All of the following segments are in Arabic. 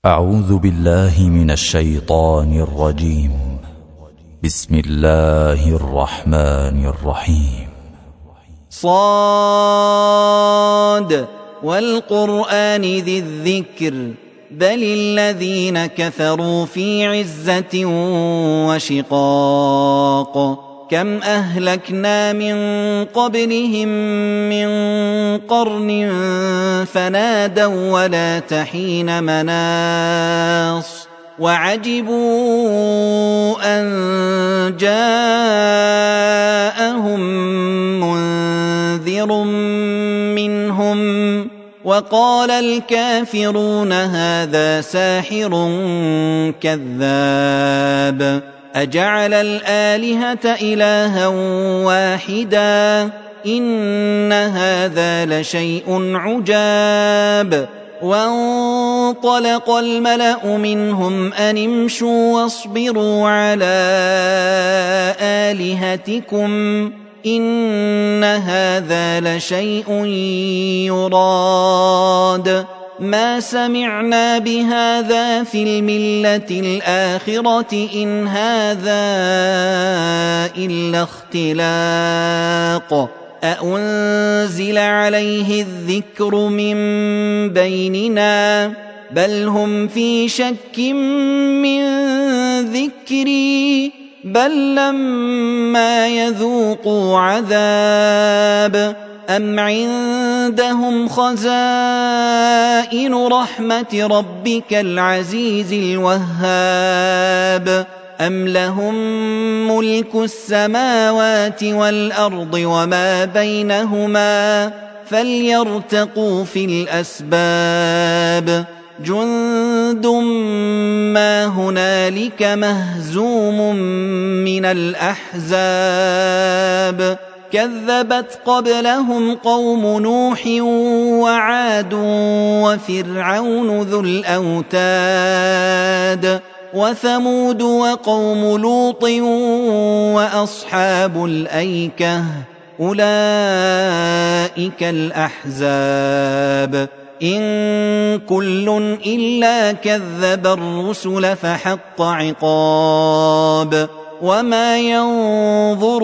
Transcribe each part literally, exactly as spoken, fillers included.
أعوذ بالله من الشيطان الرجيم. بسم الله الرحمن الرحيم. صاد والقرآن ذي الذكر بل الذين كفروا في عزة وشقاق كم أهلكنا من قبلهم من قرن فنادوا ولا تحين مناص وعجبوا أن جاءهم منذر منهم وقال الكافرون هذا ساحر كذاب أجعل الآلهة إلها واحدا إن هذا لشيء عجاب وانطلق الملأ منهم أن امشوا واصبروا على آلهتكم إن هذا لشيء يراد ما سمعنا بهذا في الملة الآخرة إن هذا إلا اختلاق أأنزل عليه الذكر من بيننا بل هم في شك من ذكري بل لما يذوقوا عذاب أم عندهم خزائن رحمة ربك العزيز الوهاب أم لهم ملك السماوات والأرض وما بينهما فليرتقوا في الأسباب جند ما هنالك مهزوم من الأحزاب كذبت قبلهم قوم نوح وعاد وفرعون ذو الأوتاد وثمود وقوم لوط وأصحاب الأيكة أولئك الأحزاب إن كل إلا كذب الرسل فحق عقاب وما ينظر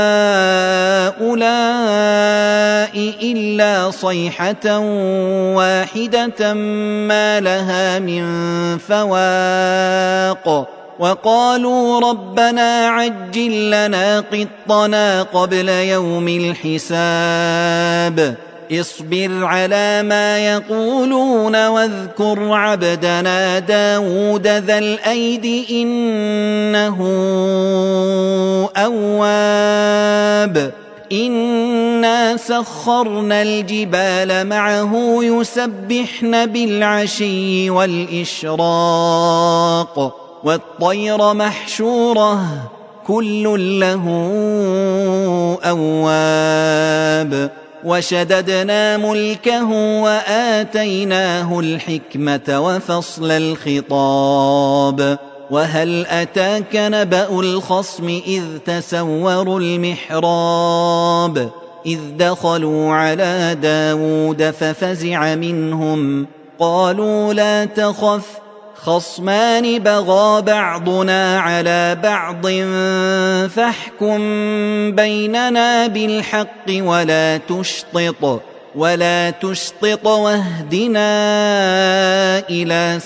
هؤلاء إلا صيحة واحدة ما لها من فواق وقالوا ربنا عجل لنا قطنا قبل يوم الحساب اصبر على ما يقولون واذكر عبدنا داود ذا الأيد إنه أواب إنا سخرنا الجبال معه يسبحن بالعشي والإشراق والطير محشورة كل له أواب وشددنا ملكه وآتيناه الحكمة وفصل الخطاب وهل أتاك نبأ الخصم إذ تسوروا المحراب إذ دخلوا على داود ففزع منهم قالوا لا تخف خصمان بغى بعضنا على بعض فاحكم بيننا بالحق ولا تشطط ولا تشطط واهدنا إلى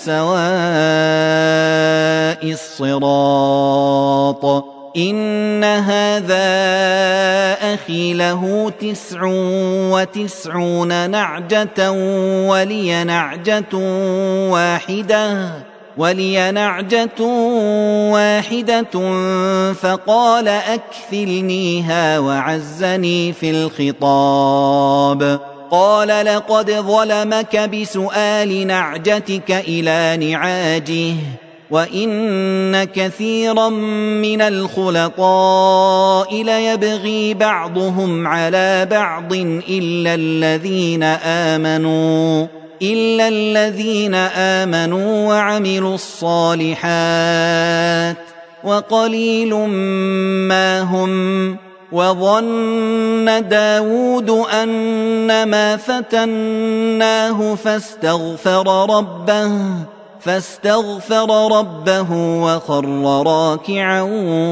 سواء الصراط إن هذا أخي له تسع وتسعون نعجة ولي نعجة واحدة ولي نعجة واحدة فقال أكفلنيها وعزني في الخطاب قال لقد ظلمك بسؤال نعجتك إلى نعاجه وإن كثيرا من الخلطاء ليبغي بعضهم على بعض إلا الذين آمنوا إلا الذين آمنوا وعملوا الصالحات وقليل ما هم وظن داود أنما فتناه فاستغفر ربه فاستغفر ربه وخر راكعا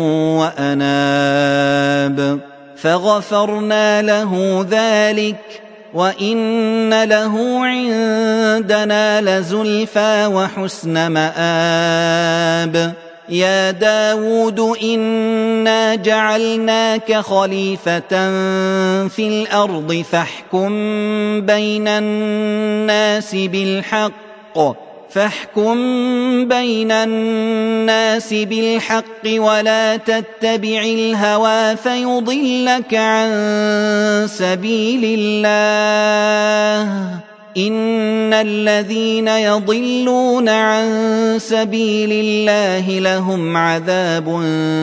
وأناب فغفرنا له ذلك وإن له عندنا لزلفى وحسن مآب يا داود إنا جعلناك خليفة في الأرض فاحكم بين الناس بالحق فاحكم بين الناس بالحق ولا تتبع الهوى فيضلك عن سبيل الله إن الذين يضلون عن سبيل الله لهم عذاب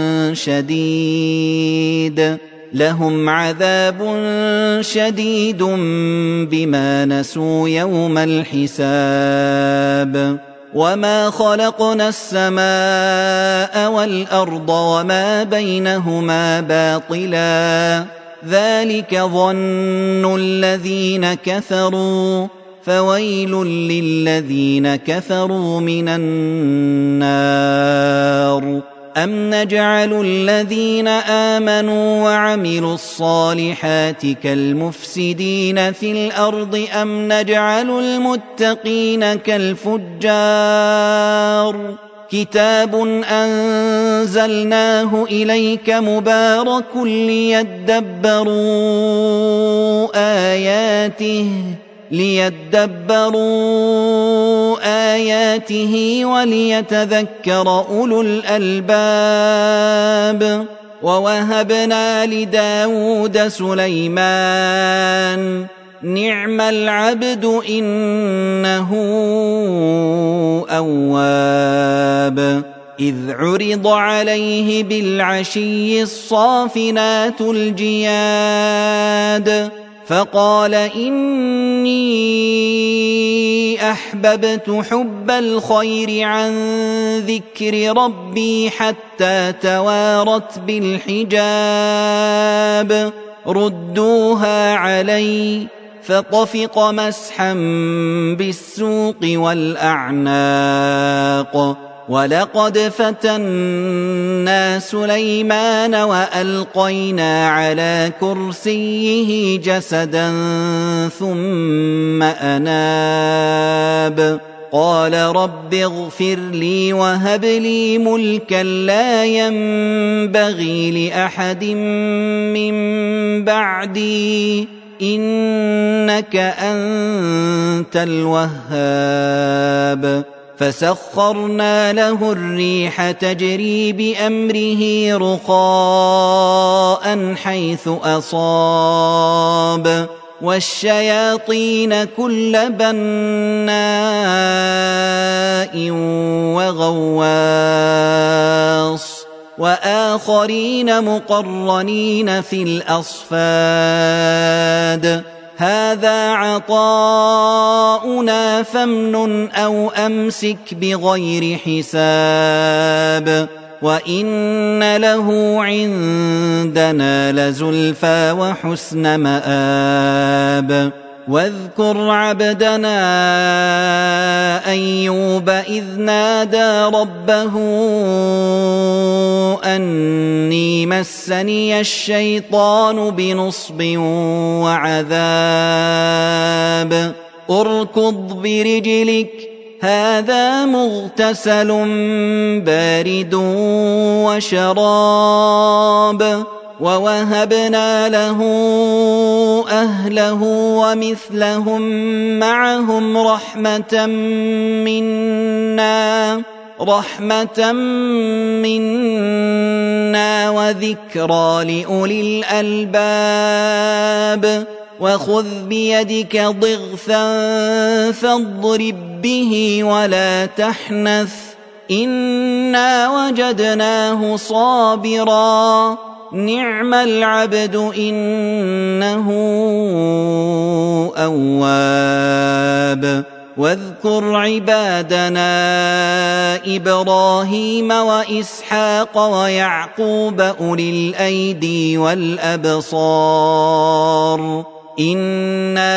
شديد لهم عذاب شديد بما نسوا يوم الحساب وما خلقنا السماء والأرض وما بينهما باطلا ذلك ظن الذين كفروا فويل للذين كفروا من النار أم نجعل الذين آمنوا وعملوا الصالحات كالمفسدين في الأرض أم نجعل المتقين كالفجار كتاب أنزلناه إليك مبارك ليدبروا آياته ليدبروا آياته وليتذكر أولو الألباب ووهبنا لداود سليمان نعم العبد إنه أواب إذ عرض عليه بالعشي الصافنات الجياد فقال إني أحببت حب الخير عن ذكر ربي حتى توارت بالحجاب ردوها علي فطفق مسحا بالسوق والأعناق ولقد فتنا سليمان وألقينا على كرسيه جسدا ثم أناب قال رب اغفر لي وهب لي ملكا لا ينبغي لأحد من بعدي إنك أنت الوهاب فسخرنا له الريح تجري بأمره رخاء حيث أصاب والشياطين كل بناء وغواص وآخرين مقرنين في الأصفاد هذا عطاؤنا فامنن أو أمسك بغير حساب وإن له عندنا لزلفى وحسن مآب واذكر عبدنا أيوب إذ نادى ربه أني مسني الشيطان بنصب وعذاب اركض برجلك هذا مغتسل بارد وشراب ووهبنا له أهله ومثلهم معهم رحمة منا رحمة منا وذكرى لأولي الألباب وخذ بيدك ضغثا فاضرب به ولا تحنث إنا وجدناه صابرا نعم العبد إنه أواب واذكر عبادنا إبراهيم وإسحاق ويعقوب أولي الأيدي والأبصار إنا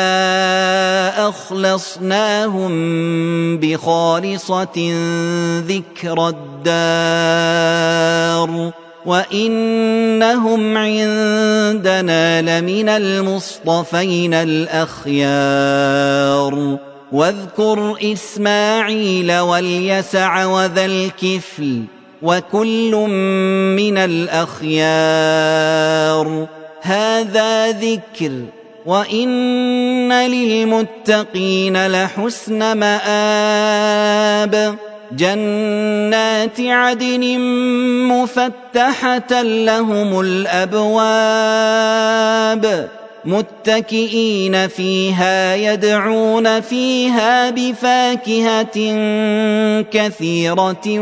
أخلصناهم بخالصة ذكر الدار وإنهم عندنا لمن المصطفين الأخيار واذكر إسماعيل واليسع وذا الكفل وكل من الأخيار هذا ذكر وإن للمتقين لحسن مآب جنات عدن مفتحة لهم الأبواب متكئين فيها يدعون فيها بفاكهة كثيرة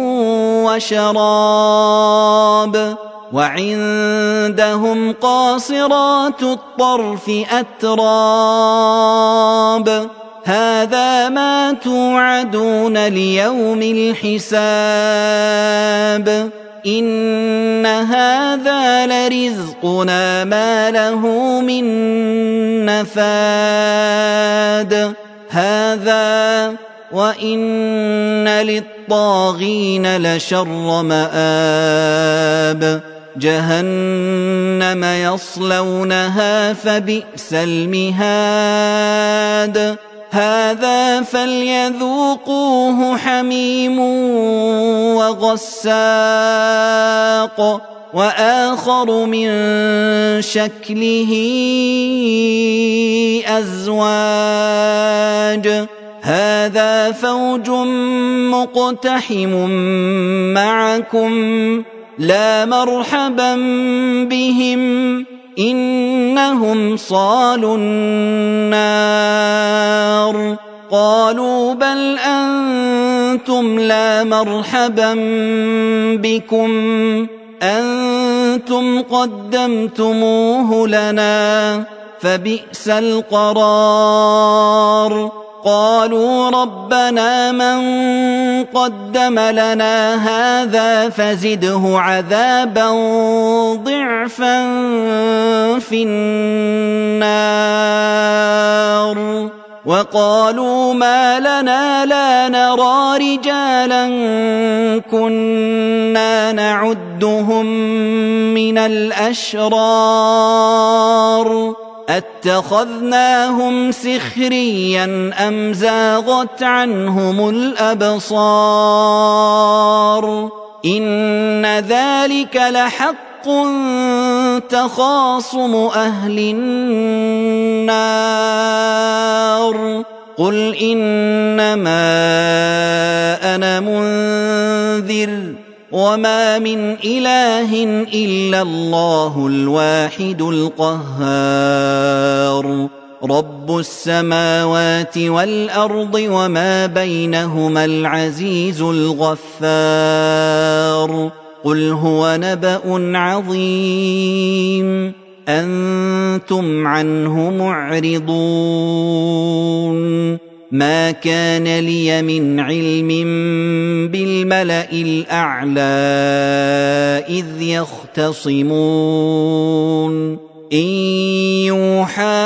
وشراب وعندهم قاصرات الطرف أتراب هذا ما توعدون ليوم الحساب إن هذا لرزقنا ما له من نفاد هذا وإن للطاغين لشر مآب جهنم يصلونها فبئس المهاد هذا فليذوقوه حميم وغساق وآخر من شكله أزواج هذا فوج مقتحم معكم لا مرحبا بهم إنهم صالوا النار قالوا بل أنتم لا مرحبا بكم أنتم قدمتموه لنا فبئس القرار قالوا ربنا من قدم لنا هذا فزده عذابا ضعفا في النار وقالوا ما لنا لا نرى رجالا كنا نعدهم من الأشرار أتخذناهم سخريا أم زاغت عنهم الأبصار إن ذلك لحق تخاصم أهل النار قل إنما أنا منذر وما من إله إلا الله الواحد القهار رب السماوات والأرض وما بينهما العزيز الغفار قل هو نبأ عظيم أنتم عنه معرضون ما كان لي من علم بالملأ الأعلى إذ يختصمون إن يوحى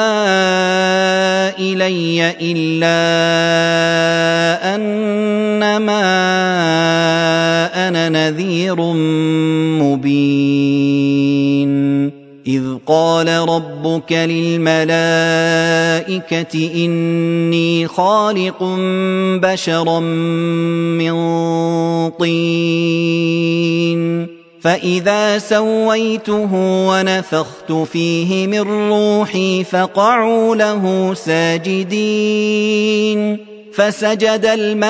إلي إلا أنما أنا نذير مبين إذ قال ربك للملائكة إني خالق بشرا من طين فإذا سويته ونفخت فيه من روحي فقعوا له ساجدين فسجد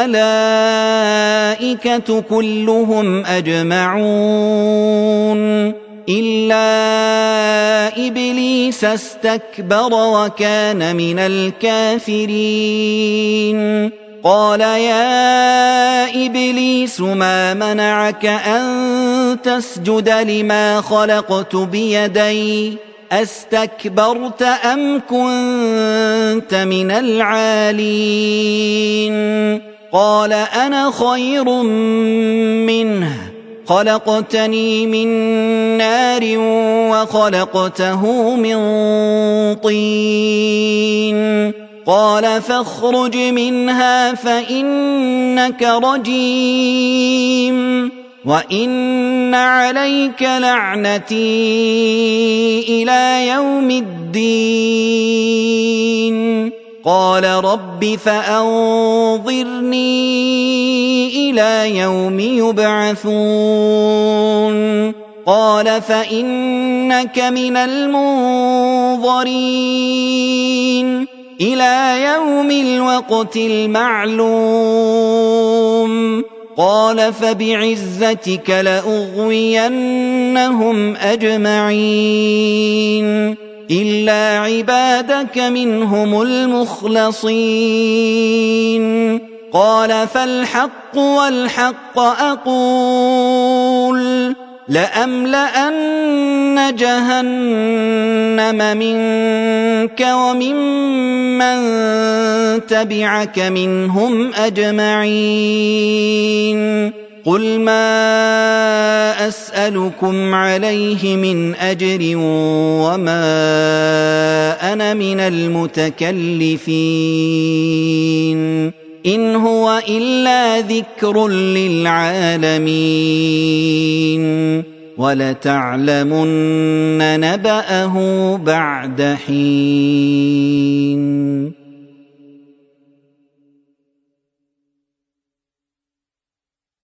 الملائكة كلهم أجمعون إلا إبليس استكبر وكان من الكافرين قال يا إبليس ما منعك أن تسجد لما خلقت بيدي أستكبرت أم كنت من العالين قال أنا خير منه خلقتني من نار وخلقته من طين قال فاخرج منها فإنك رجيم وإن عليك لعنتي إلى يوم الدين قال رب فأنظرني إلى يوم يبعثون قال فإنك من المنظرين إلى يوم الوقت المعلوم قال فبعزتك لأغوينهم أجمعين إلا عبادك منهم المخلصين قال فالحق والحق أقول لأملأن جهنم منك وممن تبعك منهم أجمعين قل ما أسألكم عليه من أجر وما أنا من المتكلفين إن هو إلا ذكر للعالمين ولتعلمن نبأه بعد حين